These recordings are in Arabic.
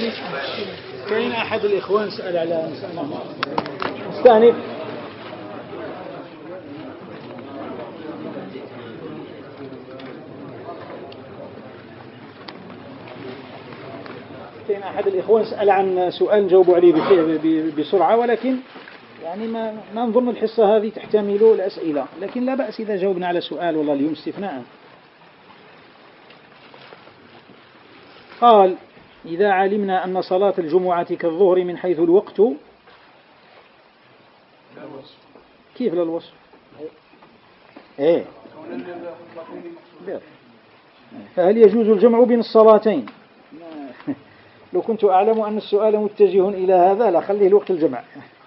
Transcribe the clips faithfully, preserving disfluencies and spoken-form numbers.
كاين أحد الإخوان سأل على مسألة مستأنف. كاين أحد الإخوان سأل عن سؤال نجاوب عليه بسرعة، ولكن يعني ما ما نظن الحصة هذه تحتمل الأسئلة، لكن لا بأس إذا جاوبنا على سؤال والله اليوم استثناء. قال: إذا علمنا أن صلاة الجمعة كالظهر من حيث الوقت. كيف للوصف؟ إيه. فهل يجوز الجمع بين الصلاتين؟ لو كنت أعلم أن السؤال متجه إلى هذا لخليه لوقت الجمع.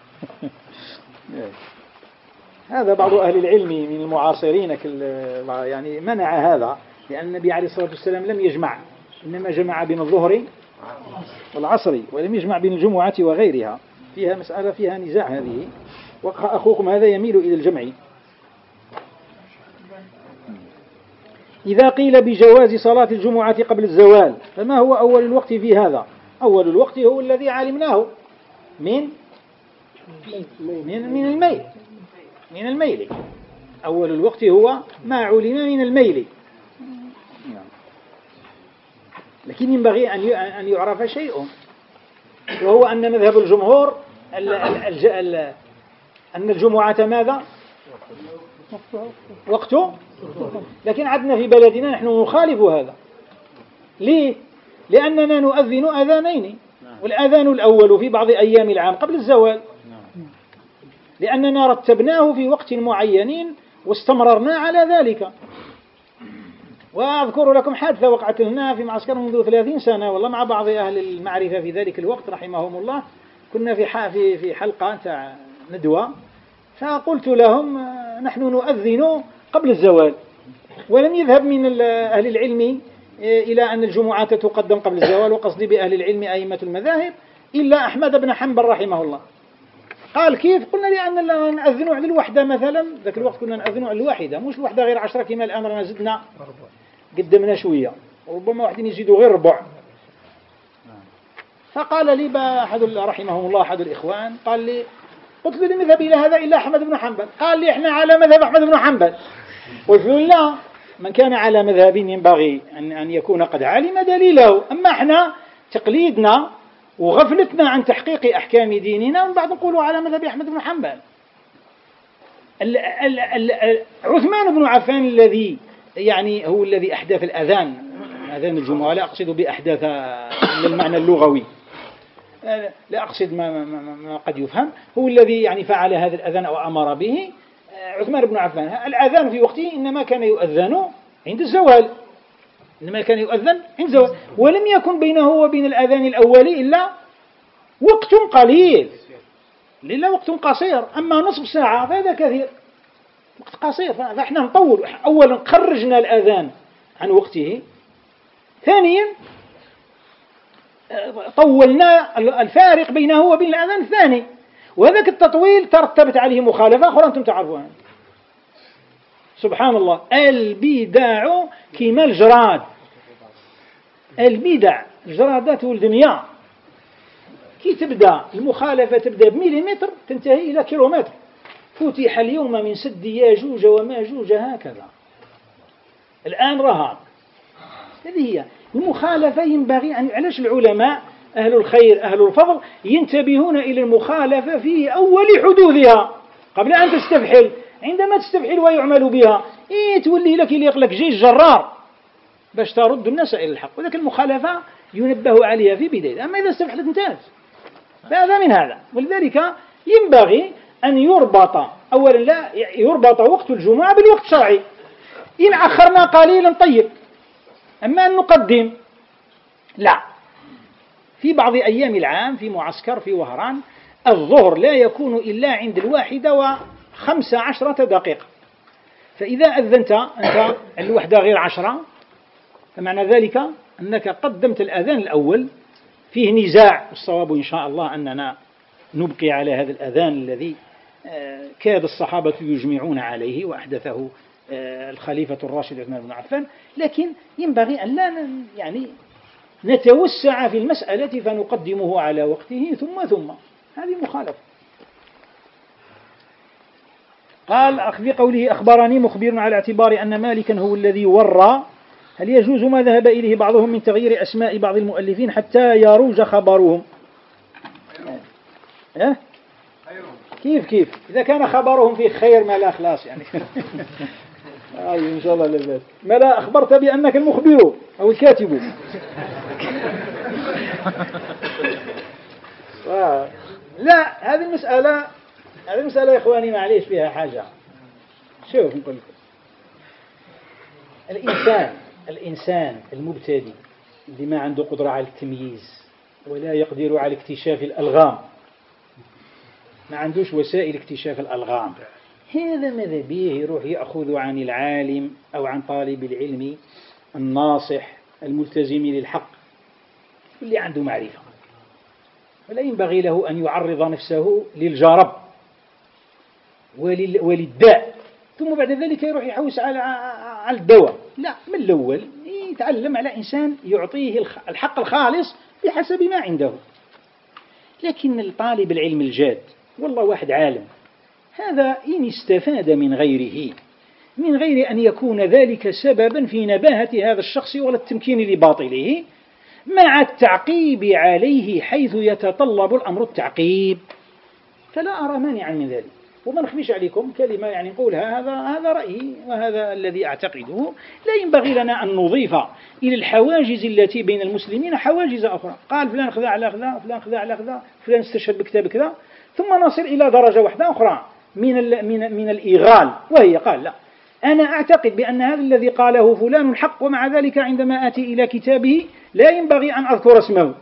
هذا بعض أهل العلم من المعاصرين يعني منع هذا، لأن النبي عليه الصلاة والسلام لم يجمع، إنما جمع بين الظهر والعصر، ولم يجمع بين الجمعة وغيرها. فيها مسألة فيها نزاع هذه، وأخوكم هذا يميل إلى الجمع. إذا قيل بجواز صلاة الجمعة قبل الزوال، فما هو أول الوقت في هذا؟ أول الوقت هو الذي علمناه من من من الميل من الميل أول الوقت هو ما علم من الميل. لكن ينبغي أن يعرف شيء، وهو أن مذهب الجمهور أن الجمعة ماذا؟ وقته. لكن عندنا في بلدنا نحن نخالف هذا. ليه؟ لأننا نؤذن أذانين، والأذان الأول في بعض أيام العام قبل الزوال، لأننا رتبناه في وقت معين واستمررنا على ذلك. وأذكر لكم حادثة وقعت لنا في معسكر منذ ثلاثين سنة والله مع بعض أهل المعرفة في ذلك الوقت رحمهم الله. كنا في في في حلقة تاع ندوة، فقلت لهم نحن نؤذن قبل الزوال، ولم يذهب من أهل العلم إلى أن الجمعة تقدم قبل الزوال، وقصدي بأهل العلم أئمة المذاهب، إلا أحمد بن حنبل رحمه الله. قال: كيف؟ قلنا لأننا نأذن على الوحدة مثلا، ذاك الوقت كنا نأذن على الواحدة، مش الوحدة غير عشرة كما الآن رانا زدنا قدمنا شوية، وربما واحد يزيدوا غير ربع. فقال لي أحد رحمه الله أحد الإخوان، قال لي: قلت له: لم يذهب إلى هذا إلا أحمد بن حنبل. قال لي: إحنا على مذهب أحمد بن حنبل. قلت له: لا، من كان على مذهب ينبغي أن أن يكون قد علم دليله، أما إحنا تقليدنا وغفلتنا عن تحقيق أحكام ديننا ومن بعد نقولوا على مذهب أحمد بن حنبل. ال ال ال عثمان بن عفان الذي يعني هو الذي أحدث الأذان، أذان الجمعة، لا أقصد بأحدث للمعنى اللغوي، لا أقصد ما, ما, ما قد يفهم، هو الذي يعني فعل هذا الأذان أو أمر به، عثمان بن عفان. الأذان في وقته إنما كان يؤذن عند الزوال، إنما كان يؤذن عند الزوال، ولم يكن بينه وبين الأذان الأول إلا وقت قليل، إلا وقت قصير. أما نصف ساعة فهذا كثير، وقت قصير، فإحنا نطول. أولا خرجنا الأذان عن وقته، ثانيا طولنا الفارق بينه وبين الأذان الثاني، وهذاك التطويل ترتبت عليه مخالفة أخرى أنتم تعرفونها. سبحان الله، البدع كما الجراد، البدع الجرادات والدنيا كي تبدأ المخالفة تبدأ بمليمتر تنتهي إلى كيلومتر. فتح اليوم من سد ياجوج وماجوج هكذا، الآن رهاب. هذه هي المخالفة. ينبغي أن علاش العلماء أهل الخير أهل الفضل ينتبهون إلى المخالفة في أول حدوثها قبل أن تستفحل. عندما تستفحل ويعمل بها إيه تولي لك يليق لك جيش جرار باش ترد الناس إلى الحق، وذلك المخالفة ينبه عليها في بداية. أما إذا استفحلت انتهت، فهذا من هذا. ولذلك ينبغي أن يربط أولا لا يربط وقت الجمعة بالوقت الشرعي. إن أخرنا قليلا طيب، أما أن نقدم لا. في بعض أيام العام في معسكر في وهران الظهر لا يكون إلا عند الواحدة وخمس عشرة دقيقة، فإذا أذنت أنت الوحدة غير عشرة فمعنى ذلك أنك قدمت الأذان الأول. فيه نزاع، الصواب إن شاء الله أننا نبقي على هذا الأذان الذي كاد الصحابة يجمعون عليه وأحدثه الخليفة الراشد عثمان بن عفان. لكن ينبغي أن لا يعني نتوسع في المسألة فنقدمه على وقته ثم ثم هذه مخالفة. قال في قوله أخبرني مخبر على اعتبار أن مالكا هو الذي ورى، هل يجوز ما ذهب إليه بعضهم من تغيير أسماء بعض المؤلفين حتى يروج خبرهم؟ أه؟ كيف كيف إذا كان خبرهم فيه خير ما لا خلاص يعني آه إن شاء الله لذات ما لا أخبرت بأنك المخبر أو الكاتب لا هذه المسألة هذه المسألة يا إخواني معليش فيها حاجة. شوف نقول لكم الإنسان الإنسان المبتدئ اللي ما عنده قدرة على التمييز ولا يقدر على اكتشاف الألغام، ما عندوش وسائل اكتشاف الألغام، هذا ماذا به يروح يأخذ عن العالم أو عن طالب العلم الناصح الملتزم للحق اللي عنده معرفة، ولا ينبغي له أن يعرض نفسه للجرب وللداء ثم بعد ذلك يروح يحوس على على الدواء. لا، من الأول يتعلم على إنسان يعطيه الحق الخالص بحسب ما عنده. لكن الطالب العلم الجاد والله واحد عالم، هذا إن استفاد من غيره من غير أن يكون ذلك سببا في نباهة هذا الشخص ولا التمكين لباطله، مع التعقيب عليه حيث يتطلب الأمر التعقيب، فلا أرى مانعا من ذلك. وما نخفيش عليكم كلمة يعني نقولها، هذا هذا رأيي وهذا الذي أعتقده. لا ينبغي لنا أن نضيف إلى الحواجز التي بين المسلمين حواجز أخرى. قال فلان خذا على خذا، فلان خذا على خذا، فلان استشهد بكتاب كذا، ثم نصل إلى درجة واحدة أخرى من من من الإيغال، وهي قال لا، أنا أعتقد بأن هذا الذي قاله فلان حق، ومع ذلك عندما آتي إلى كتابه لا ينبغي أن أذكر اسمه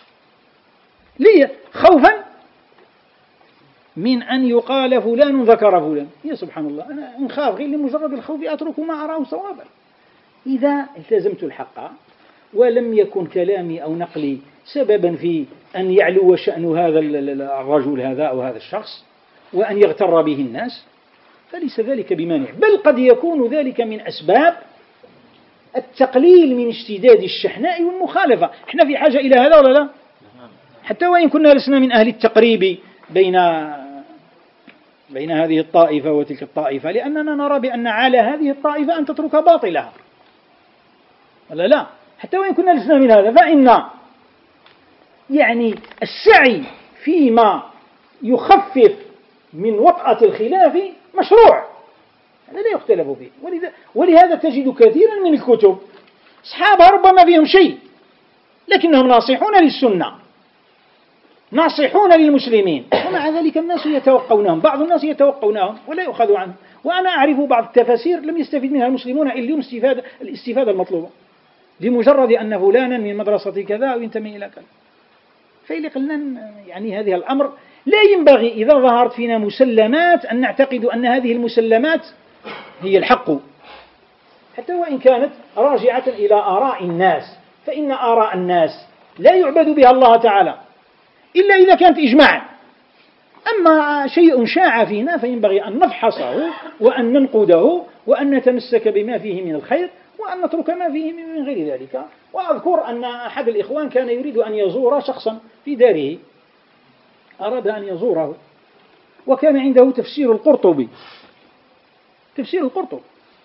لي خوفا من أن يقال فلان ذكر فلان. يا سبحان الله، أنا نخاف غير لمجرد الخوف أترك ما أراه صوابا. إذا التزمت الحق ولم يكن كلامي أو نقلي سببا في أن يعلو شأن هذا الرجل هذا أو هذا الشخص وأن يغتر به الناس فليس ذلك بمانع، بل قد يكون ذلك من أسباب التقليل من اشتداد الشحناء والمخالفة. احنا في حاجة إلى هذا ولا لا؟ حتى وإن كنا لسنا من أهل التقريب بين بين هذه الطائفة وتلك الطائفة، لأننا نرى بأن على هذه الطائفة أن تترك باطلها ولا لا؟ حتى وإن كنا لسنا من هذا، فإن يعني السعي فيما يخفف من وطأة الخلاف مشروع، هذا لا يختلف فيه. ولهذا تجد كثيرا من الكتب أصحابها ربما فيهم شيء لكنهم ناصحون للسنة، ناصحون للمسلمين، ومع ذلك الناس يتوقونهم، بعض الناس يتوقونهم ولا يؤخذ عنهم. وأنا أعرف بعض التفاسير لم يستفيد منها المسلمون إلا الاستفادة, الاستفادة المطلوبة، لمجرد أن فلانا من مدرسة كذا أو ينتمي إلى كذا. فإلي قلنا يعني هذه الأمر لا ينبغي إذا ظهرت فينا مسلمات أن نعتقد أن هذه المسلمات هي الحق، حتى وإن كانت راجعة إلى آراء الناس، فإن آراء الناس لا يعبد بها الله تعالى إلا إذا كانت إجماعا. أما شيء شاع فينا فينبغي أن نفحصه وأن ننقده وأن نتمسك بما فيه من الخير وأن نترك ما فيه من غير ذلك. وأذكر أن أحد الإخوان كان يريد أن يزور شخصا في داره، أراد أن يزوره، وكان عنده تفسير القرطبي تفسير القرطبي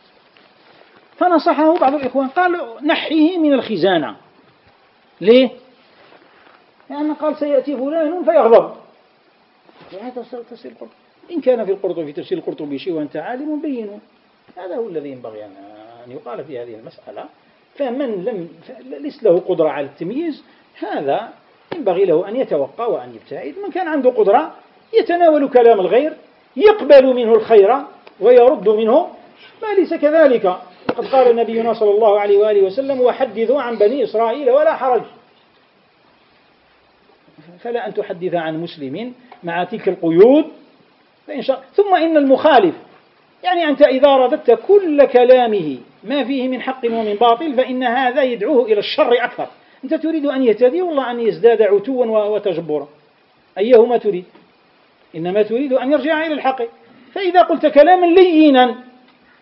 فنصحه بعض الإخوان، قال نحيه من الخزانة. ليه؟ لأن قال سيأتي فلان فيغضب. هذا تفسير القرطبي، إن كان في القرطبي في تفسير القرطبي شيء وأنت عالم بينه، هذا هو الذي ينبغي أن يقال في هذه المسألة. فمن لم ليس له قدرة على التمييز هذا ينبغي له أن يتوقع وأن يبتعد. من كان عنده قدرة يتناول كلام الغير، يقبل منه الخير ويرد منه ما ليس كذلك. وقد قال نبينا صلى الله عليه وآله وسلم وحدثوا عن بني إسرائيل ولا حرج. فلا أن تحدث عن مسلم مع تلك القيود فإن شاء. ثم إن المخالف يعني أنت إذا رددت كل كلامه ما فيه من حق ومن باطل فإن هذا يدعوه إلى الشر أكثر. أنت تريد أن يهتدي والله أن يزداد عتوا وتجبرا، أيهما تريد؟ إنما تريد أن يرجع إلى الحق. فإذا قلت كلاما لينا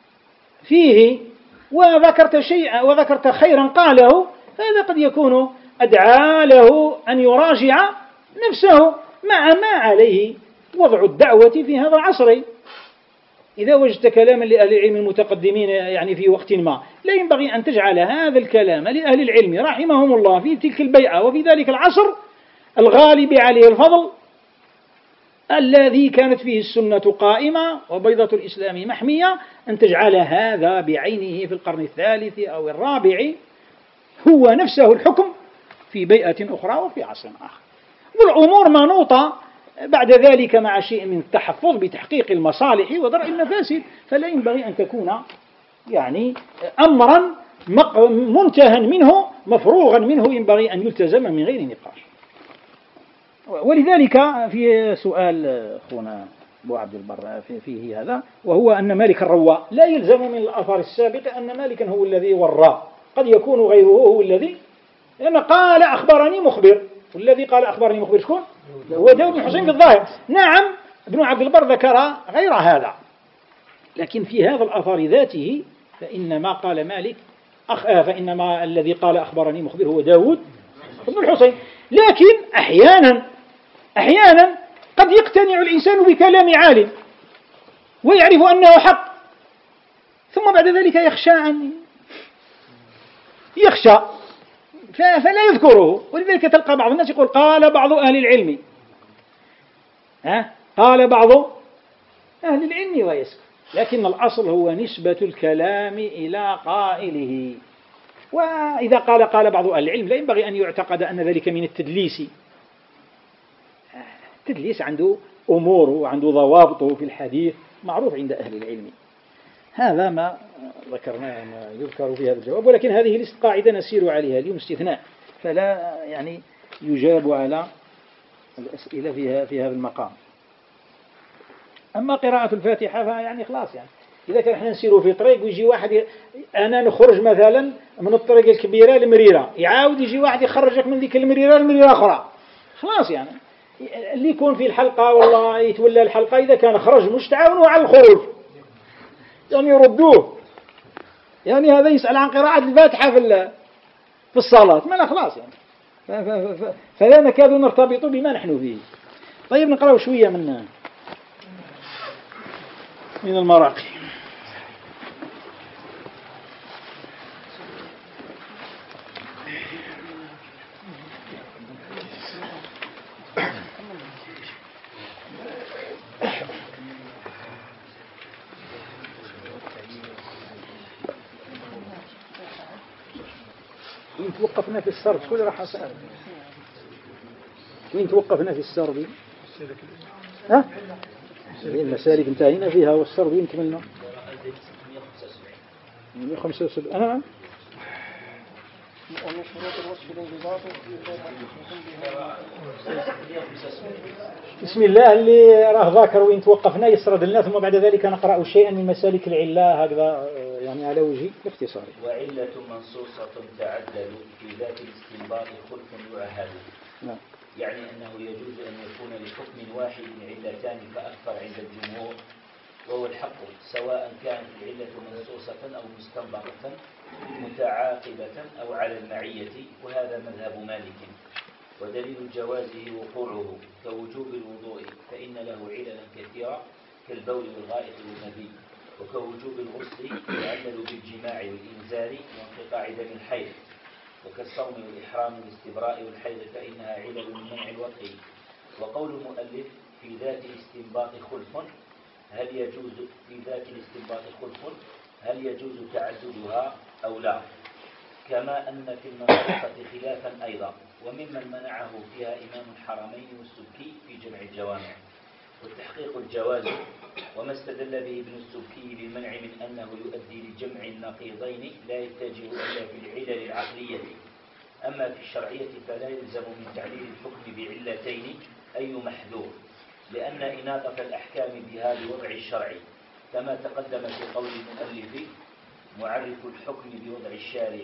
فيه وذكرت شيئا وذكرت خيرا قاله، فهذا قد يكون أدعى له أن يراجع نفسه مع ما عليه وضع الدعوة في هذا العصر. إذا وجدت كلاما لأهل العلم المتقدمين يعني في وقت ما، لا ينبغي أن تجعل هذا الكلام لأهل العلم رحمهم الله في تلك البيعة وفي ذلك العصر الغالب عليه الفضل الذي كانت فيه السنة قائمة وبيضة الإسلام محمية، أن تجعل هذا بعينه في القرن الثالث أو الرابع هو نفسه الحكم في بيئة أخرى وفي عصر آخر، والأمور منوطة بعد ذلك مع شيء من التحفظ بتحقيق المصالح ودرء المفاسد. فلا ينبغي أن تكون يعني أمرا منتهى منه مفروغا منه ينبغي أن يلتزم من غير نقاش. ولذلك في سؤال أخونا أبو عبد البر فيه هذا، وهو أن مالك الرواء لا يلزم من الأثر السابق أن مالكا هو الذي ورى، قد يكون غيره هو الذي، لأن قال أخبرني مخبر، والذي قال أخبرني مخبر شكون؟ هو داود بن حسين بالظاهر. نعم ابن عبد البر ذكر غير هذا، لكن في هذا الأثر ذاته فإنما قال مالك أخ... فإنما الذي قال أخبرني مخبر هو داود بن الحسين. لكن أحيانا أحيانا قد يقتنع الإنسان بكلام عالم ويعرف أنه حق، ثم بعد ذلك يخشى أن يخشى فلا يذكره. ولذلك تلقى بعض الناس يقول قال بعض أهل العلم، ها قال بعض أهل العلم ويسكت، لكن الأصل هو نسبة الكلام إلى قائله. وإذا قال قال بعض أهل العلم لا ينبغي أن يعتقد أن ذلك من التدليس. التدليس عنده أموره وعنده ضوابطه في الحديث معروف عند أهل العلم. هذا ما ذكرناه ما يذكر في هذا الجواب، ولكن هذه ليست قاعدة نسير عليها، اليوم استثناء، فلا يعني يجاب على الأسئلة فيها في هذا المقام. أما قراءة الفاتحة فيعني خلاص، يعني إذا كان احنا نسيروا في طريق ويجي واحد ي... أنا نخرج مثلا من الطريق الكبيرة المريرة، يعاود يجي واحد يخرجك من ذيك المريرة المريرة أخرى، خلاص يعني اللي يكون في الحلقة والله يتولى الحلقة إذا كان خرج مش تعاونوا على الخروج، يعني يردوه. يعني هذا يسأل عن قراءة الفاتحة في في الصلاة، ما لا خلاص يعني ف... ف... ف... فلا نكاد نرتبط بما نحن فيه. طيب نقرأ شوية من من المراقي. وين توقفنا في السرد؟ شكون راح أسأل؟ وين توقفنا في السرد؟ ها؟ المسالك انتهينا فيها، والسرد وين كملنا؟ مئة وخمسة وسبعين. أنا ومن شروط الوصف الانضباط بسم الله اللي راه ذاكر وين توقفنا يسرد لنا، ثم بعد ذلك نقرأ شيئا من مسالك العلة هكذا يعني على وجه الاختصار. وعلة منصوصة تعدل في ذات الاستنباط خلف يعهد. نعم. يعني أنه يجوز أن يكون لحكم واحد علتان فأكثر عند الجمهور، وهو الحق، سواء كانت العلة منصوصة أو مستنبطة متعاقبة أو على المعية، وهذا مذهب مالك. ودليل جوازه وقوعه كوجوب الوضوء، فإن له عللا كثيرة كالبول والغائط والنبي، وكوجوب الغسل يعلل بالجماع والإنزال وانقطاع دم الحيض، وكالصوم والإحرام والاستبراء والحيض فإنها علل من منع الوطء. وقول المؤلف في ذات الاستنباط خلف، هل يجوز في ذات الاستنباط خلف هل يجوز تعددها أو لا؟ كما أن في المنطقة خلافا أيضا، وممن منعه فيها إمام الحرمين والسبكي في جمع الجوامع. والتحقيق الجواز، وما استدل به ابن السبكي بالمنع من أنه يؤدي لجمع النقيضين لا يتجه إلا في العلل العقلية. أما في الشرعية فلا يلزم من تعليل الحكم بعلتين أي محذور، لأن إناقة الأحكام بها بوضع الشرع، كما تقدم في قول المؤلف معرف الحكم بوضع الشارع،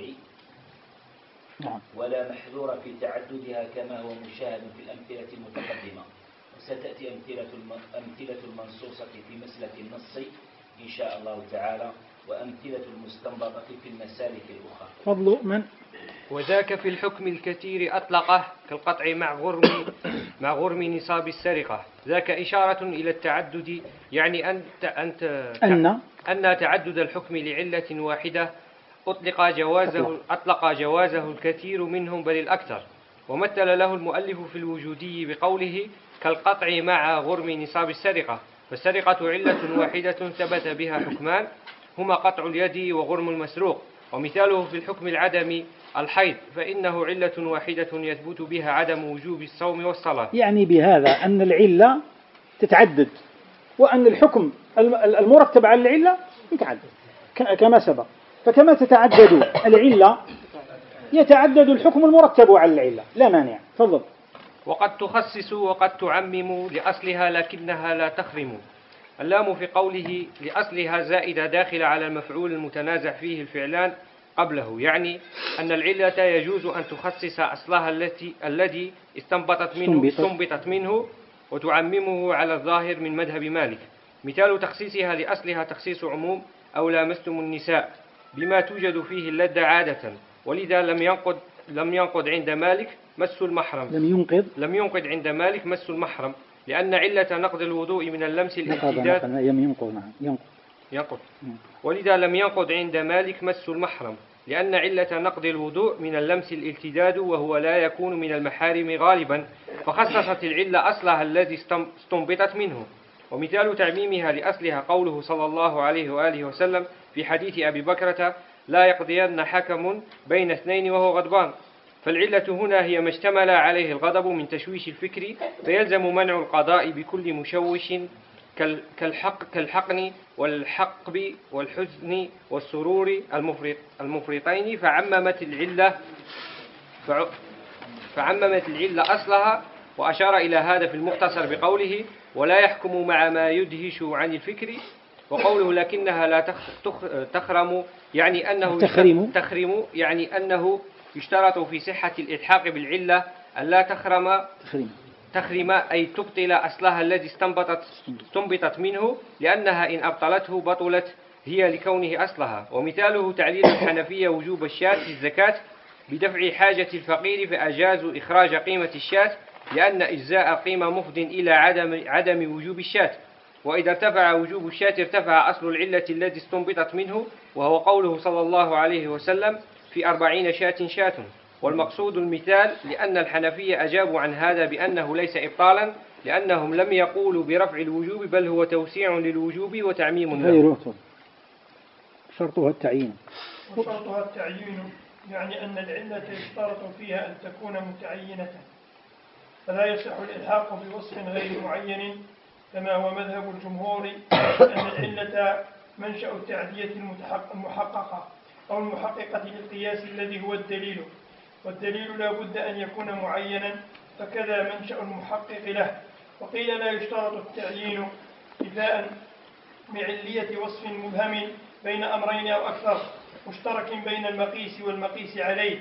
ولا محذور في تعددها كما هو مشاهد في الأمثلة المتقدمة. وستأتي أمثلة أمثلة المنصوصة في مسلك النص إن شاء الله تعالى، وأمثلة المستنبطة في المسالك الأخرى. فضل من وذاك في الحكم الكثير أطلقه كالقطع مع غرم مع غرم نصاب السرقة. ذاك إشارة إلى التعدد، يعني أن أنت أن أن تعدد الحكم لعلة واحدة أطلق جوازه أطلق جوازه الكثير منهم بل الأكثر. ومثل له المؤلف في الوجودي بقوله كالقطع مع غرم نصاب السرقة، فالسرقة علة واحدة ثبت بها حكمان هما قطع اليد وغرم المسروق. ومثاله في الحكم العدمي الحيض، فإنه علة واحدة يثبت بها عدم وجوب الصوم والصلاة. يعني بهذا أن العلة تتعدد، وأن الحكم المرتب على العلة يتعدد كما سبق. فكما تتعدد العلة يتعدد الحكم المرتب على العلة، لا مانع. تفضل. وقد تخصص وقد تعمم لأصلها لكنها لا تخرم. اللام في قوله لأصلها زائدة داخل على المفعول المتنازع فيه الفعلان قبله، يعني أن العلة يجوز أن تخصص أصلها التي الذي استنبطت منه, استنبطت منه وتعممه على الظاهر من مذهب مالك. مثال تخصيصها لأصلها تخصيص عموم أو لامستم النساء بما توجد فيه اللذة عادة، ولذا لم ينقض لم ينقض عند مالك مس المحرم لم ينقض لم ينقض عند مالك مس المحرم لأن علة نقض الوضوء من اللمس الامتداد ينقض ينقض ينقض ولذا لم ينقض عند مالك مس المحرم لأن علة نقض الوضوء من اللمس الالتداد وهو لا يكون من المحارم غالبا، فخصصت العلة أصلها الذي استنبطت منه. ومثال تعميمها لأصلها قوله صلى الله عليه وآله وسلم في حديث أبي بكرة لا يقضين حكم بين اثنين وهو غضبان، فالعلة هنا هي ما اشتمل عليه الغضب من تشويش الفكر، فيلزم منع القضاء بكل مشوش كالحق كالحقن والحقب والحزن والسرور المفرط المفرطين. فعممت العلة فعممت العلة أصلها، وأشار إلى هذا في المختصر بقوله ولا يحكم مع ما يدهش عن الفكر. وقوله لكنها لا تخرم يعني أنه تخرم تخرم يعني أنه يشترط في صحة الإلحاق بالعلة أن لا تخرم تخرم تخرم أي تبطل أصلها الذي استنبطت استنبطت منه، لأنها إن أبطلته بطلت هي لكونه أصلها. ومثاله تعليل الحنفية وجوب الشاة في الزكاة بدفع حاجة الفقير، فأجازوا إخراج قيمة الشاة لأن إجزاء القيمة مفض إلى عدم عدم وجوب الشاة. وإذا ارتفع وجوب الشاة ارتفع أصل العلة الذي استنبطت منه، وهو قوله صلى الله عليه وسلم في أربعين شاة شاة. والمقصود المثال، لأن الحنفية أجابوا عن هذا بأنه ليس إبطالا، لأنهم لم يقولوا برفع الوجوب بل هو توسيع للوجوب وتعميم له. شرطها التعيين وشرطها التعيين يعني أن العلة يشترط فيها أن تكون متعينة، فلا يصح الإلحاق بوصف غير معين كما هو مذهب الجمهور أن العلة منشأ التعدية المحققة أو المحققة للقياس الذي هو الدليل، والدليل لا بد أن يكون معينا، فكذا منشأ المحقق له. وقيل لا يشترط التعيين إذاء بعلية وصف مبهم بين أمرين أو أكثر مشترك بين المقيس والمقيس عليه،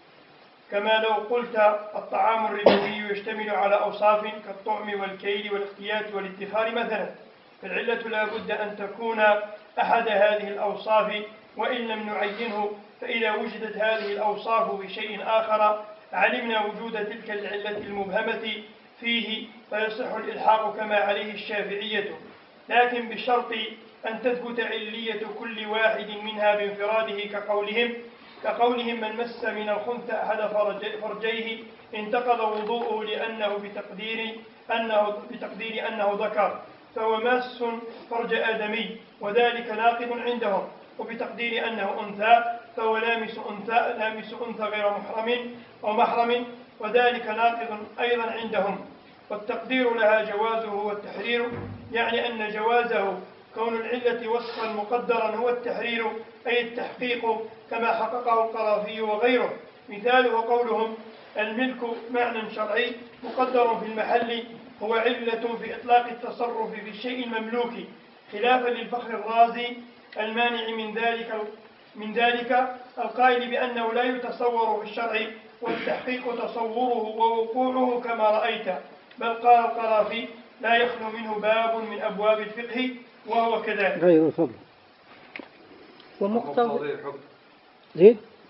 كما لو قلت الطعام الربوي يشتمل على أوصاف كالطعم والكيل والاختيات والادخار مثلا، فالعلة لا بد أن تكون أحد هذه الأوصاف وإن لم نعينه، فإذا وجدت هذه الأوصاف بشيء آخر علمنا وجود تلك العلة المبهمة فيه فيصح الإلحاق كما عليه الشافعية، لكن بشرط أن تثبت علية كل واحد منها بانفراده كقولهم كقولهم من مس من الخنثى أحد فرجيه انتقض وضوءه لأنه بتقدير أنه, بتقدير أنه ذكر فهو ماس فرج آدمي وذلك ناقض عندهم، وبتقدير أنه أنثى فهو لامس أنثى, لامس أنثى غير محرم أو محرم وذلك ناقض أيضا عندهم. والتقدير لها جوازه والتحرير، يعني أن جوازه كون العلة وصفا مقدرا هو التحرير أي التحقيق كما حققه القرافي وغيره. مثاله قولهم الملك معنى شرعي مقدر في المحل هو علة في إطلاق التصرف في الشيء المملوك، خلافا للفخر الرازي المانع من ذلك من ذلك القائل بأنه لا يتصور في الشرع والتحقيق تصوره ووقوعه كما رأيت، بل قال القرافي لا يخلو منه باب من أبواب الفقه وهو كذلك. غير فضل ومقتضى زيد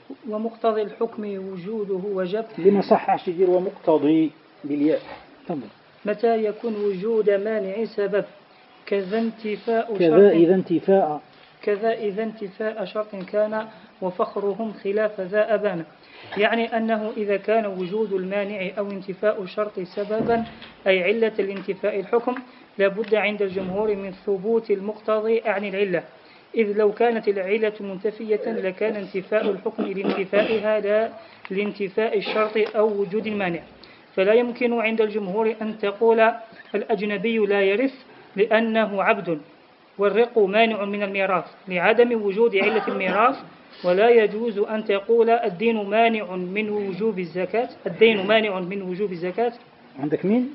ومقتضي الحكم وجوده وجب. لما صحش يدير ومقتضي بالياء. تفضل. متى يكون وجود مانع سبب كذا انتفاء كذا إذا انتفاء كذا إذا انتفاء شرط كان وفخرهم خلاف ذا أبان. يعني أنه إذا كان وجود المانع أو انتفاء الشرط سببا أي علة الانتفاء الحكم لابد عند الجمهور من ثبوت المقتضي عن العلة، إذ لو كانت العلة منتفية لكان انتفاء الحكم لانتفائها لا لانتفاء الشرط أو وجود المانع. فلا يمكن عند الجمهور أن تقول الأجنبي لا يرث لأنه عبد، والرق مانع من الميراث لعدم وجود علة الميراث، ولا يجوز أن تقول الدين مانع من وجوب الزكاة الدين مانع من وجوب الزكاة. عندك مين؟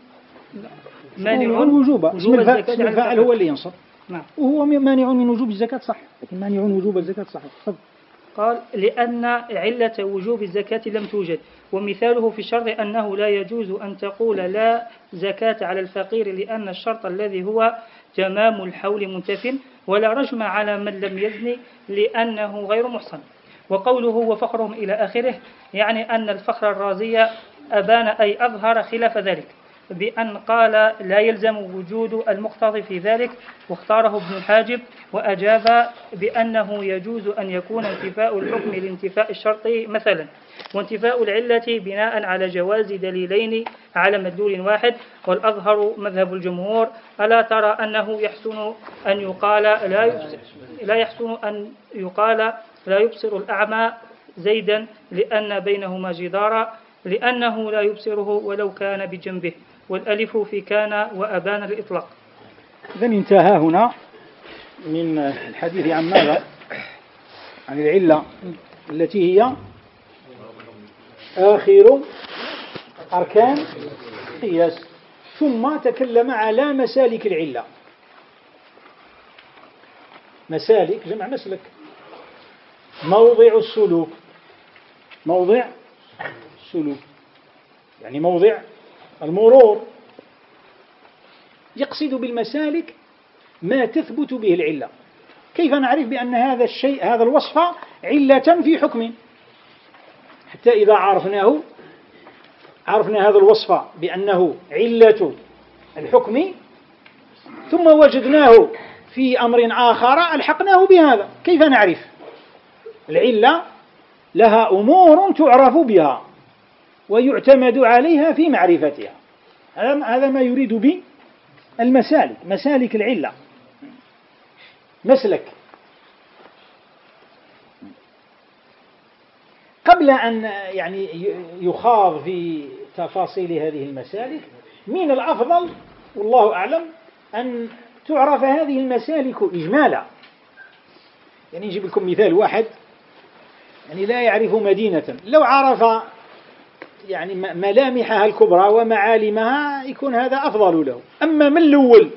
مانع وجوب اسم الفاعل هو اللي ينصب. نعم. وهو مانع من وجوب الزكاة صح، لكن مانع من وجوب الزكاة صح. تفضل. قال لأن علة وجوب الزكاة لم توجد، ومثاله في الشرط أنه لا يجوز أن تقول لا زكاة على الفقير لأن الشرط الذي هو تمام الحول منتف، ولا رجم على من لم يزني لأنه غير محصن. وقوله وفخرهم إلى آخره يعني أن الفخر الرازي أبان أي أظهر خلاف ذلك بأن قال لا يلزم وجود المقتضي في ذلك، واختاره ابن الحاجب وأجاب بأنه يجوز أن يكون انتفاء الحكم لانتفاء الشرط مثلا، وانتفاء العلة بناء على جواز دليلين على مدلول واحد، والأظهر مذهب الجمهور. ألا ترى أنه يحسن أن يقال لا يبصر لا يحسن أن يقال لا يبصر الأعمى زيدا لأن بينهما جدارا لأنه لا يبصره ولو كان بجنبه، والألف في كان وأبان الإطلاق. إذن انتهى هنا من الحديث عن ماذا؟ عن العلة التي هي آخر أركان القياس، ثم تكلم على مسالك العلة. مسالك جمع مسلك، موضع السلوك، موضع السلوك يعني موضع المرور. يقصد بالمسالك ما تثبت به العلة. كيف نعرف بأن هذا الشيء هذا الوصف علة في حكم؟ حتى إذا عرفناه عرفنا هذا الوصف بأنه علة الحكم ثم وجدناه في أمر آخر ألحقناه بهذا، كيف نعرف؟ العلة لها أمور تعرف بها ويعتمد عليها في معرفتها. هذا ما يريد به المسالك، مسالك العلة. مسلك قبل أن يعني يخاض في تفاصيل هذه المسالك، من الأفضل والله أعلم أن تعرف هذه المسالك إجمالا. يعني نجيب لكم مثال واحد، يعني لا يعرف مدينة، لو عرف يعني ملامحها الكبرى ومعالمها يكون هذا أفضل له. أما من الأول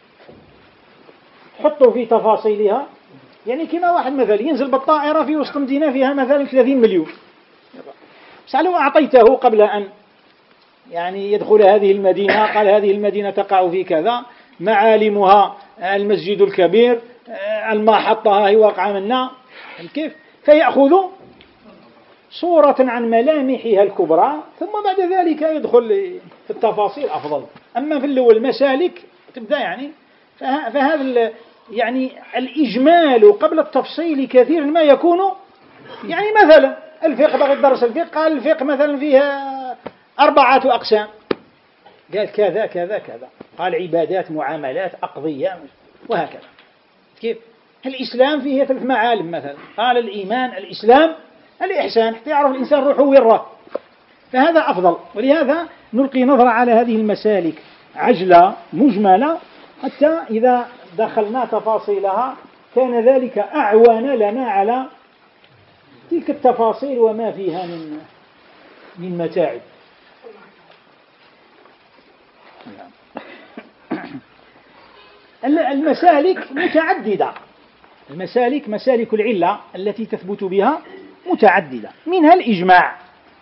حطوا في تفاصيلها، يعني كما واحد مثلا ينزل بالطائرة في وسط مدينة فيها مثلا ثلاثين مليون، بس لو أعطيته قبل أن يعني يدخل هذه المدينة قال هذه المدينة تقع في كذا، معالمها المسجد الكبير، المحطة هي واقعة منا، كيف؟ فيأخذ صورة عن ملامحها الكبرى ثم بعد ذلك يدخل في التفاصيل أفضل. أما في الأول مسالك تبدأ يعني فهذا يعني الإجمال قبل التفصيل كثيرا ما يكون يعني مثلا الفقه بغي درس الفقه قال الفقه مثلا فيها أربعة أقسام، قال كذا كذا كذا، قال عبادات معاملات أقضية وهكذا. كيف؟ الإسلام فيه ثلاث معالم مثلا، قال الإيمان الإسلام الإحسان، حتى يعرف الإنسان روحه وين راه. فهذا أفضل، ولهذا نلقي نظرة على هذه المسالك عجلة مجملة حتى إذا دخلنا تفاصيلها كان ذلك أعوان لنا على تلك التفاصيل وما فيها من من متاعب. المسالك متعددة، المسالك مسالك العلة التي تثبت بها متعددة، منها الإجماع.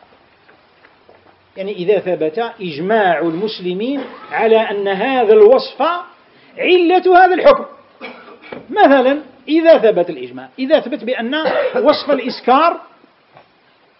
يعني إذا ثبت إجماع المسلمين على أن هذا الوصف علة هذا الحكم، مثلا إذا ثبت الإجماع، إذا ثبت بأن وصف الإسكار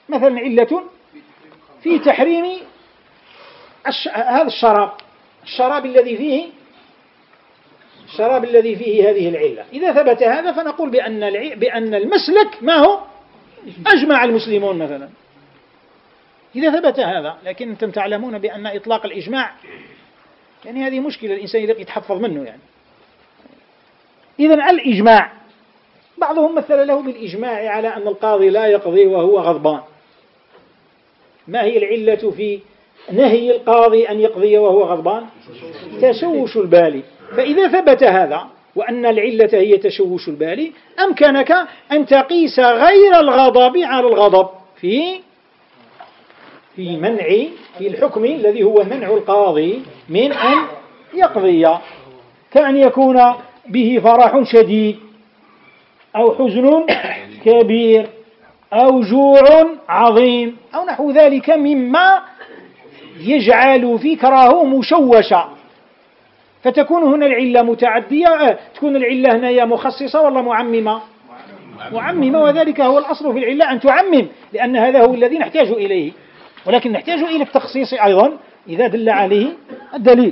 مثلا علة في تحريم الش... هذا الشراب الشراب الذي فيه الشراب الذي فيه هذه العلة، إذا ثبت هذا فنقول بأن الع... بأن المسلك ما هو أجمع المسلمون مثلا، إذا ثبت هذا. لكن أنتم تعلمون بأن إطلاق الإجماع يعني هذه مشكلة الإنسان يتحفظ منه يعني. إذن الإجماع بعضهم مثل له بالإجماع على أن القاضي لا يقضي وهو غضبان. ما هي العلة في نهي القاضي أن يقضي وهو غضبان؟ تشوش البال. فإذا ثبت هذا وأن العلة هي تشوش البال أمكنك أن تقيس غير الغضب على الغضب في في منع في الحكم الذي هو منع القاضي من أن يقضي، كأن يكون به فرح شديد أو حزن كبير أو جوع عظيم أو نحو ذلك مما يجعل فكره مشوشة، فتكون هنا العلة متعدية. تكون العلة هنا مخصصة ولا معممة؟ معممة، وذلك هو الأصل في العلة أن تعمم، لأن هذا هو الذي نحتاج إليه، ولكن نحتاج إلى التخصيص أيضا إذا دل عليه الدليل.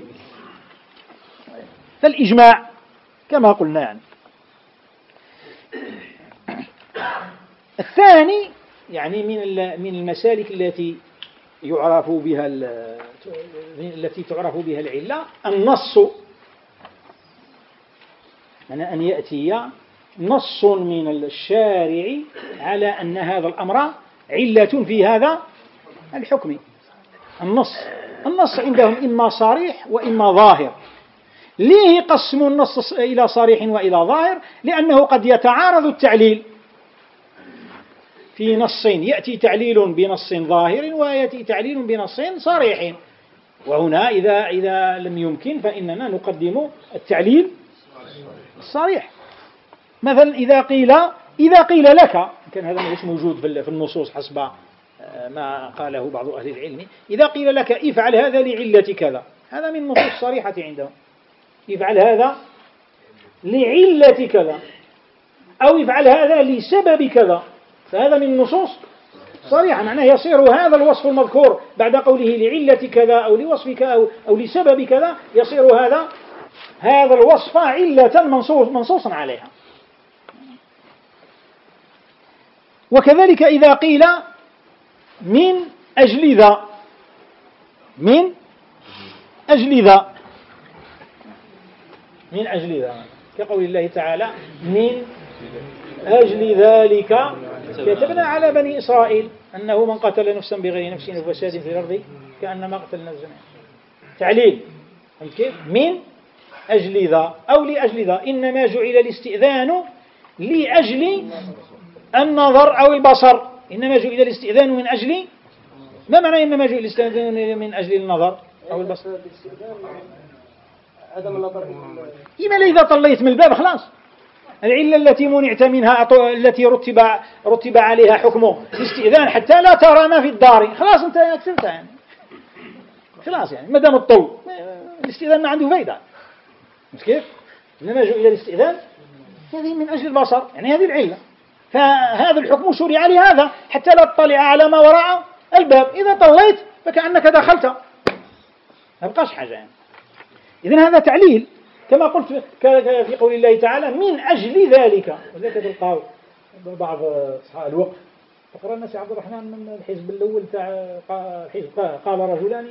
فالإجماع كما قلنا يعني. الثاني يعني من من المسالك التي يعرف بها التي تعرف بها العلة النص، يعني أن يأتي نص من الشارع على أن هذا الأمر علة في هذا الحكم. النص النص عندهم إما صريح وإما ظاهر. ليه قسم النص إلى صريح وإلى ظاهر؟ لأنه قد يتعارض التعليل في نصين، يأتي تعليل بنص ظاهر ويأتي تعليل بنص صريح، وهنا إذا إذا لم يمكن فإننا نقدم التعليل الصريح. مثلا إذا قيل إذا قيل لك، كان هذا مش موجود في النصوص حسب ما قاله بعض أهل العلم، إذا قيل لك افعل هذا لعلة كذا، هذا من النصوص الصريحة عندهم، افعل هذا لعلة كذا أو افعل هذا لسبب كذا، فهذا من النصوص صريحة، معناه يصير هذا الوصف المذكور بعد قوله لعلة كذا أو لوصف كذا أو, أو لسبب كذا، يصير هذا هذا الوصف علة منصوص منصوصا عليها. وكذلك إذا قيل من أجل ذا، من أجل ذا من أجل ذا كقول الله تعالى من أجل ذلك كتبنا على بني إسرائيل أنه من قتل نفسا بغير نفس أو فساد في الأرض كأنما قتل الناس جميعا. تعليل كيف؟ من أجل ذا أو لأجل ذا، إنما جعل الاستئذان لأجل النظر أو البصر، إنما جعل الاستئذان من أجل، ما معنى إنما جعل الاستئذان من أجل النظر أو البصر؟ عدم النظر. إما إذا طليت من الباب خلاص، العلة التي منعت منها التي رتب رتب عليها حكمه الاستئذان حتى لا ترى ما في الدار، خلاص أنت كسرتها يعني، خلاص يعني ما دام الطل الاستئذان ما عنده فايدة، مش كيف؟ إنما جعل الاستئذان هذه من أجل البصر، يعني هذه العلة، فهذا الحكم شرع لهذا حتى لا تطلع على ما وراء الباب، إذا طليت فكأنك دخلت، ما بقاش حاجة يعني. إذن هذا تعليل كما قلت في قول الله تعالى من أجل ذلك، وذلك تلقى بعض أصحاب الوقف فقرأ الناس عبد الرحمن من الحزب الأول تاع حزب قال رجلان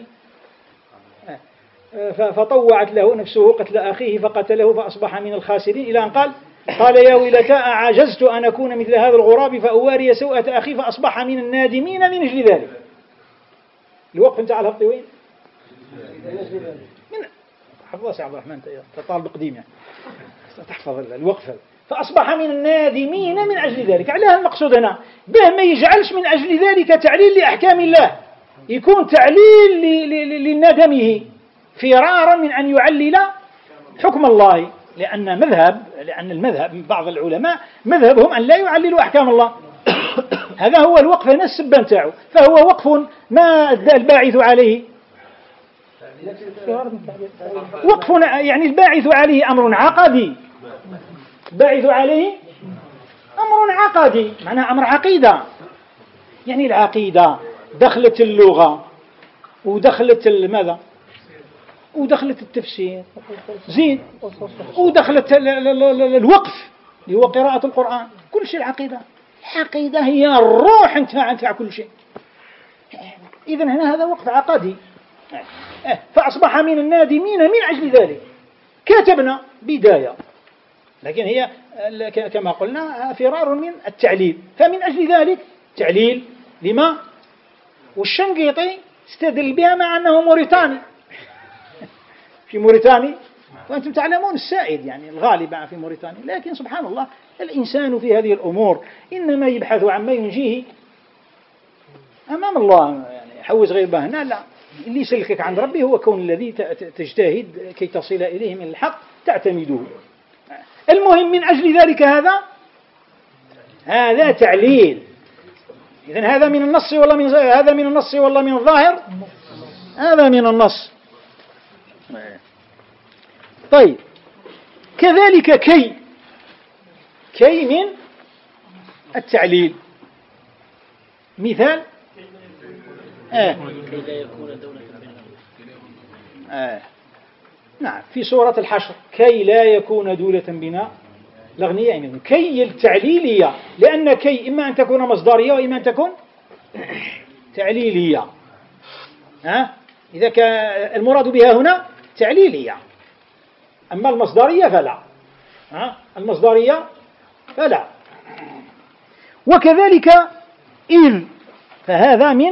فطوعت له نفسه قتل أخيه فقتله فأصبح من الخاسرين، إلى أن قال قال يا ويلتى أعجزت أن أكون مثل هذا الغراب فأواري سوءة أخي فأصبح من النادمين من أجل ذلك. الوقف انت على الطويل من حفظه عبد الرحمن كطالب قديم يعني تحفظ الوقف هذا، فأصبح من النادمين من أجل ذلك. عليها المقصود هنا به ما يجعلش من أجل ذلك تعليل لأحكام الله، يكون تعليل لندمه فرارا من أن يعلل حكم الله، لأن مذهب لأن المذهب بعض العلماء مذهبهم أن لا يعللوا أحكام الله. هذا هو الوقف هنا السبان تاعه، فهو وقف ما الباعث عليه وقف يعني الباعث عليه أمر عقدي، الباعث عليه أمر عقدي معناه أمر عقيدة، يعني العقيدة دخلت اللغة ودخلت ماذا ودخلت التفسير زين ودخلت الوقف اللي هو قراءة القرآن، كل شيء العقيدة. العقيدة هي الروح انتفاع انتفاع كل شيء. إذن هنا هذا وقف عقدي، فأصبح من النادمين من أجل ذلك. كتبنا بداية، لكن هي كما قلنا فرار من التعليل، فمن أجل ذلك تعليل لما؟ والشنقيطي استدل بها مع أنه موريتاني في موريتاني، وأنتم تعلمون السائد يعني الغالب في موريتانيا، لكن سبحان الله الإنسان في هذه الأمور إنما يبحث عن ما ينجيه أمام الله، يعني حوز غير بهنا لا، اللي يسلكك عند ربي هو كون الذي تجتهد كي تصل إليه من الحق تعتمده. المهم من أجل ذلك هذا هذا تعليل. إذن هذا من النص ولا من هذا من النص ولا من الظاهر؟ هذا من النص. طيب كذلك كي كي من التعليل. مثال آه. كي لا يكون دولة آه. نعم في سورة الحشر كي لا يكون دولة بنا الأغنياء منهم. كي التعليلية، لأن كي إما أن تكون مصدرية وإما أن تكون تعليلية. ها؟ إذا كان المراد بها هنا تعليلية، أما المصدرية فلا. ها؟ المصدرية فلا. وكذلك إذ، فهذا من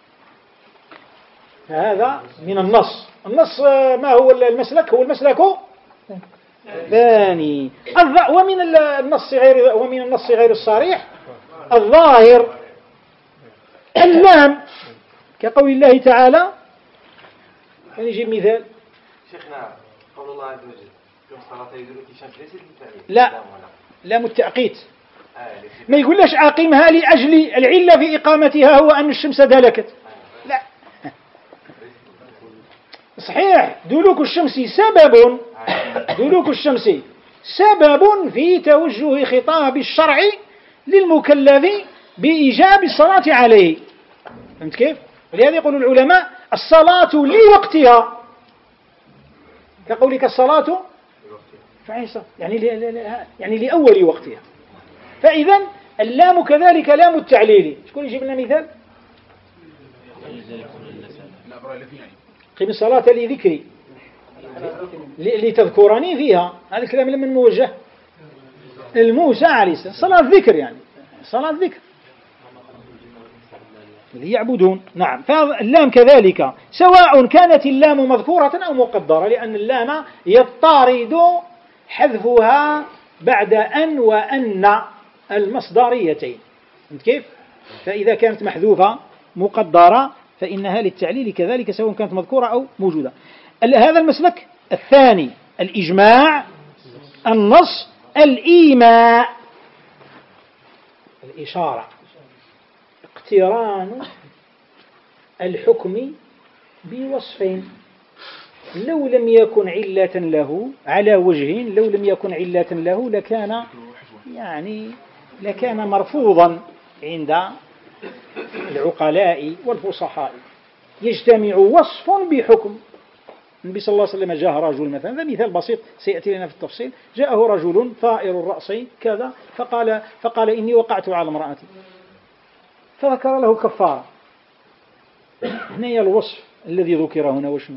فهذا من النص. النص ما هو المسلك؟ هو المسلك ثاني. ومن النص غير ومن النص غير الصريح الظاهر. اللام كقول الله تعالى، نجيب مثال. شيخنا قول الله عز وجل يوم صلاة يدرك الشمس ليست للتعليل. لا لام التأقيت، ما يقولش أقيمها لأجل العلة في إقامتها هو أن الشمس دلكت، لا صحيح دلوك الشمس سبب دلوك الشمس سبب في توجه خطاب الشرع للمكلف بإيجاب الصلاة عليه. فهمت كيف؟ ولهذا يقول العلماء الصلاة لوقتها، كقولك الصلاة يعني يعني لأول وقتها. فإذا اللام كذلك لام التعليل. شكون يجيب لنا مثال؟ قم الصلاة لذكري لتذكرني فيها. هذا الكلام لمن موجه؟ الموسى عليه السلام. صلاة ذكر يعني صلاة ذكر الذي يعبدون. نعم فاللام كذلك سواء كانت اللام مذكورة أو مقدرة، لأن اللام يضطرد حذفها بعد أن وأن المصدريتين. فهمت كيف؟ فإذا كانت محذوفة مقدرة فإنها للتعليل كذلك سواء كانت مذكورة أو موجودة. هذا المسلك الثاني الإجماع، النص، الإيماء، الإشارة، اقتران الحكم بوصفين لو لم يكن علة له على وجه، لو لم يكن علة له لكان يعني لكان مرفوضا عند العقلاء والفصحاء. يجتمع وصف بحكم. النبي صلى الله عليه وسلم جاء رجل مثلا، هذا مثال بسيط سيأتي لنا في التفصيل، جاءه رجل طائر الرأس كذا فقال, فقال إني وقعت على امرأتي، فذكر له كفارة. هنا الوصف الذي ذكر هنا وشنو؟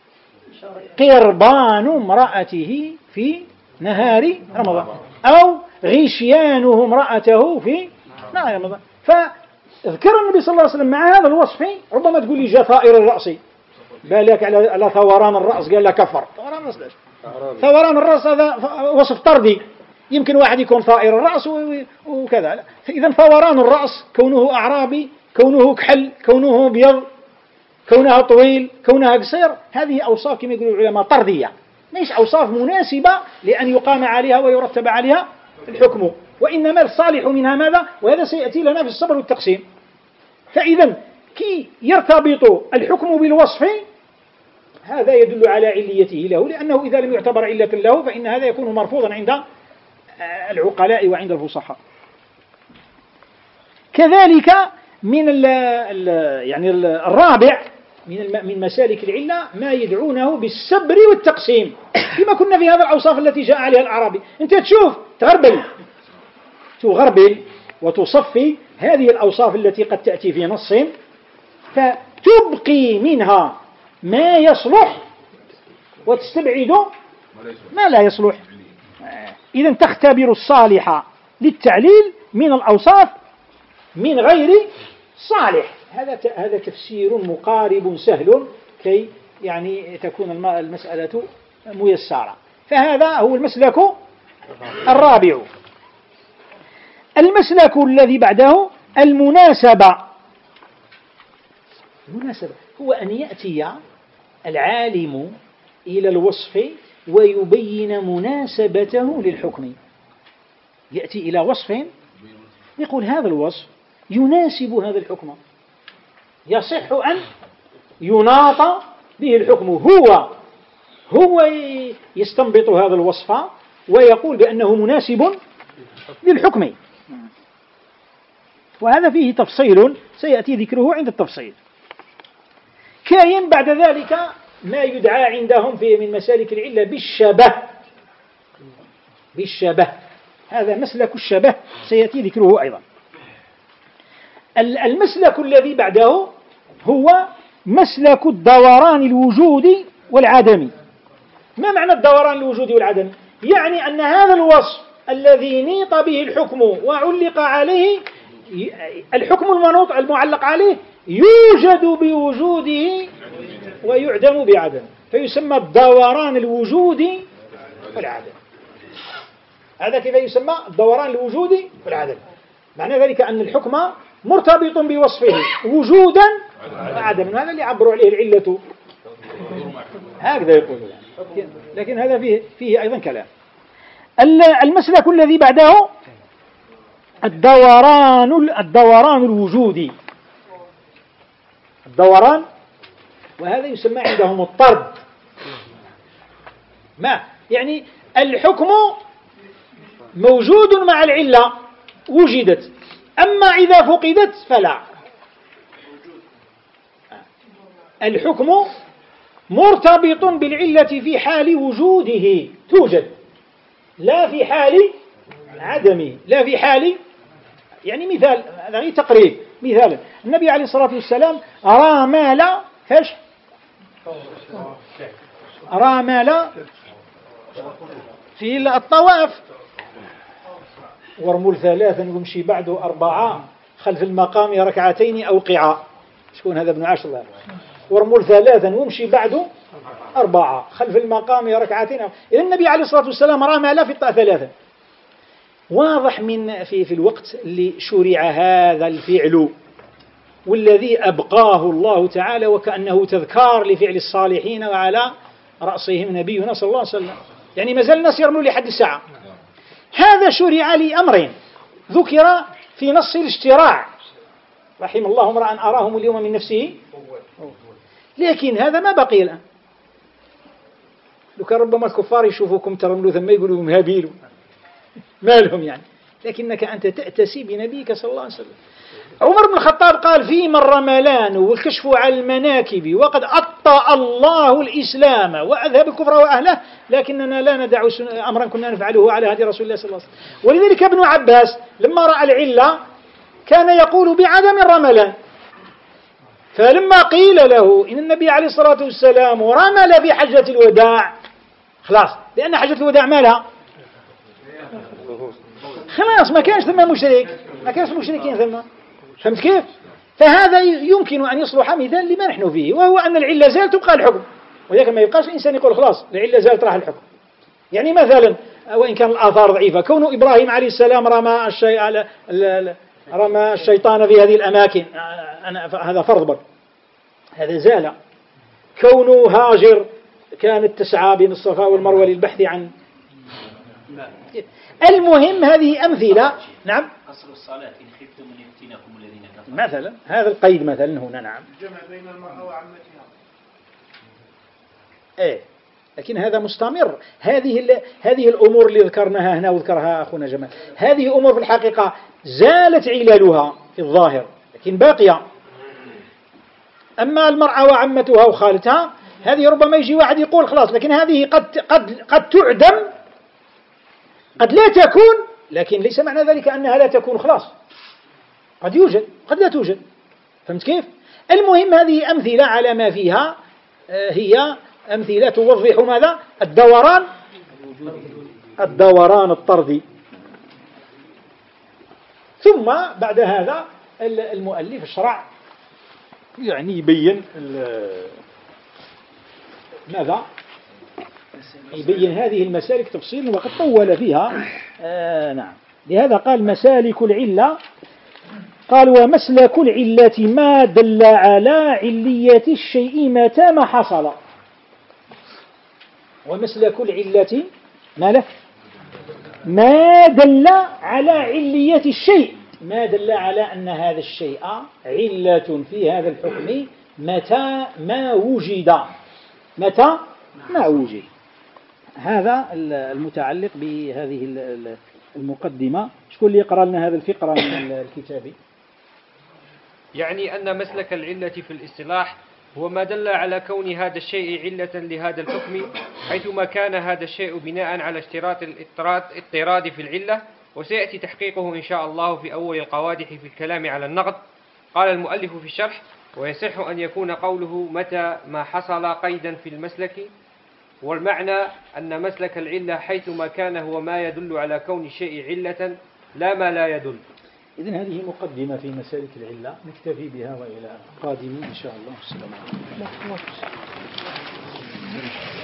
قربان امرأته في نهار رمضان أو غشيانه امرأته في نهار رمضان. فذكر النبي صلى الله عليه وسلم مع هذا الوصف. ربما تقول لي جاء طائر الرأس، بالك على ثوران الرأس قال لا كفر. ثوران الرأس ليش؟ ثوران الرأس هذا وصف طردي، يمكن واحد يكون طائر الرأس وكذا. إذا ثوران الرأس كونه أعرابي، كونه كحل، كونه أبيض، كونها طويل، كونها قصير، هذه أوصاف كما يقولون العلماء طردية، ليس أوصاف مناسبة لأن يقام عليها ويرتب عليها الحكم، وإنما الصالح منها ماذا؟ وهذا سيأتي لنا في الصبر والتقسيم. فإذا كي يرتبط الحكم بالوصف هذا يدل على عليته له، لأنه إذا لم يعتبر علة له فإن هذا يكون مرفوضا عند العقلاء وعند الفصحاء. كذلك من ال ال يعني الرابع من من مسالك العلة ما يدعونه بالسبر والتقسيم، كما كنا في هذا الأوصاف التي جاء عليها الأعرابي. أنت تشوف تغربل تغربل وتصفي هذه الأوصاف التي قد تأتي في نص، فتبقي منها ما يصلح وتستبعد ما لا يصلح. إذن تختبر الصالح للتعليل من الأوصاف من غير صالح. هذا هذا تفسير مقارب سهل كي يعني تكون المسألة ميسرة. فهذا هو المسلك الرابع. المسلك الذي بعده المناسبة. المناسبة هو أن يأتي العالم إلى الوصف ويبين مناسبته للحكم. يأتي إلى وصف يقول هذا الوصف يناسب هذا الحكم، يصح أن يناط به الحكم. هو هو يستنبط هذا الوصف ويقول بأنه مناسب للحكم. وهذا فيه تفصيل سيأتي ذكره عند التفصيل. كاين بعد ذلك ما يدعى عندهم في من مسالك العلة بالشبه. بالشبه هذا مسلك الشبه سيأتي ذكره أيضا. المسلك الذي بعده هو مسلك الدوران الوجودي والعدمي. ما معنى الدوران الوجودي والعدمي؟ يعني أن هذا الوصف الذي نيط به الحكم وعلق عليه الحكم المنوط المعلق عليه يوجد بوجوده ويعدم بعدم، فيسمى الدوران الوجودي والعدم. هذا كيف يسمى الدوران الوجودي والعدم. معنى ذلك أن الحكم مرتبط بوصفه وجودا وعدما. هذا اللي عبروا عليه العلة هكذا يقولون، لكن هذا فيه, فيه أيضا كلام. المسلك الذي بعده الدوران الدوران الوجودي. الدوران وهذا يسمى عندهم الطرد. ما يعني الحكم موجود مع العلة وجدت، أما إذا فقدت فلا. الحكم مرتبط بالعلة في حال وجوده توجد، لا في حال عدمه، لا في حال يعني مثال هذا غير تقريب. مثال النبي عليه الصلاة والسلام رامال فاش رامال في الطواف ورمل ثلاثا ومشي بعده أربعة خلف المقام ركعتين أوقعا. شكون هذا ابن عاش الله؟ ورمل ثلاثا ومشي بعده أربعة خلف المقام ركعتين. إذا النبي عليه الصلاة والسلام رمل في الطاعة ثلاثا. واضح من في في الوقت اللي شرع هذا الفعل والذي أبقاه الله تعالى وكأنه تذكار لفعل الصالحين وعلى رأسهم نبينا صلى الله عليه وسلم. يعني ما زال الناس يرملوا لحد الساعة. هذا شرع لأمرين ذكر في نص الاشتراع رحم الله امرأ أراهم اليوم من نفسه، لكن هذا ما بقي الآن. لو كان ربما الكفار يشوفوكم ترملوا ثم يقولوا مهابيل ما لهم يعني، لكنك أنت تأتسي بنبيك صلى الله عليه وسلم. عمر بن الخطاب قال فيما الرملان والكشف على المناكب وقد أبطأ الله الإسلام وأذهب الكفر وأهله، لكننا لا ندع أمرا كنا نفعله على هدي رسول الله صلى الله عليه وسلم. ولذلك ابن عباس لما رأى العلة كان يقول بعدم الرملان، فلما قيل له إن النبي عليه الصلاة والسلام رمل في حجة الوداع خلاص، لأن حجة الوداع مالها خلاص ما كانش ثم مشرك، ما كانش مشركين ثم. فهمت كيف؟ فهذا يمكن أن يصلح مثال لما نحن فيه، وهو أن العلة زالت تبقى الحكم، وذلك ما يبقاش الإنسان يقول خلاص العلة زالت راح الحكم. يعني مثلا وإن كان الآثار ضعيفة، كون إبراهيم عليه السلام رمى الشيء على رمى الشيطان في هذه الأماكن أنا هذا فرض بر هذا زال. كون هاجر كانت تسعى بين الصفا والمروة للبحث عن. المهم هذه أمثلة. نعم قصر الصلاة إن خفتم من يفتنكم الذين كفروا مثلا، هذا القيد مثلا هنا. نعم الجمع بين المرأة وعمتها. إيه لكن هذا مستمر. هذه هذه الأمور اللي ذكرناها هنا وذكرها أخونا جمال، هذه أمور في الحقيقة زالت علالها في الظاهر، لكن باقية. أما المرأة وعمتها وخالتها هذه ربما يجي واحد يقول خلاص، لكن هذه قد قد قد تعدم، قد لا تكون، لكن ليس معنى ذلك أنها لا تكون خلاص، قد يوجد قد لا توجد. فهمت كيف؟ المهم هذه أمثلة على ما فيها، هي أمثلة توضح ماذا؟ الدوران الدوران الطردي. ثم بعد هذا المؤلف الشرع يعني يبين ماذا؟ يبين هذه المسالك تفصيلا، وقد طول فيها. آه نعم، لهذا قال مسالك العلة، قال ومسلك العلة ما دل على علية الشيء متى ما حصل. ومسلك العلة ما له؟ ما دل على علية الشيء، ما دل على أن هذا الشيء علة في هذا الحكم متى ما وجد، متى ما وجد. هذا المتعلق بهذه المقدمة. شكون اللي يقرأ لنا هذا الفقرة من الكتاب؟ يعني أن مسلك العلة في الاصطلاح هو ما دل على كون هذا الشيء علة لهذا الحكم، حيثما كان هذا الشيء بناء على اشتراط الاضطراد في العلة، وسيأتي تحقيقه إن شاء الله في أول القوادح في الكلام على النقد. قال المؤلف في الشرح: ويصح أن يكون قوله متى ما حصل قيدا في المسلك، والمعنى أن مسلك العلة حيثما كان هو ما يدل على كون الشيء علة لا ما لا يدل. إذن هذه مقدمة في مسالك العلة، نكتفي بها وإلى قادم إن شاء الله. السلام عليكم.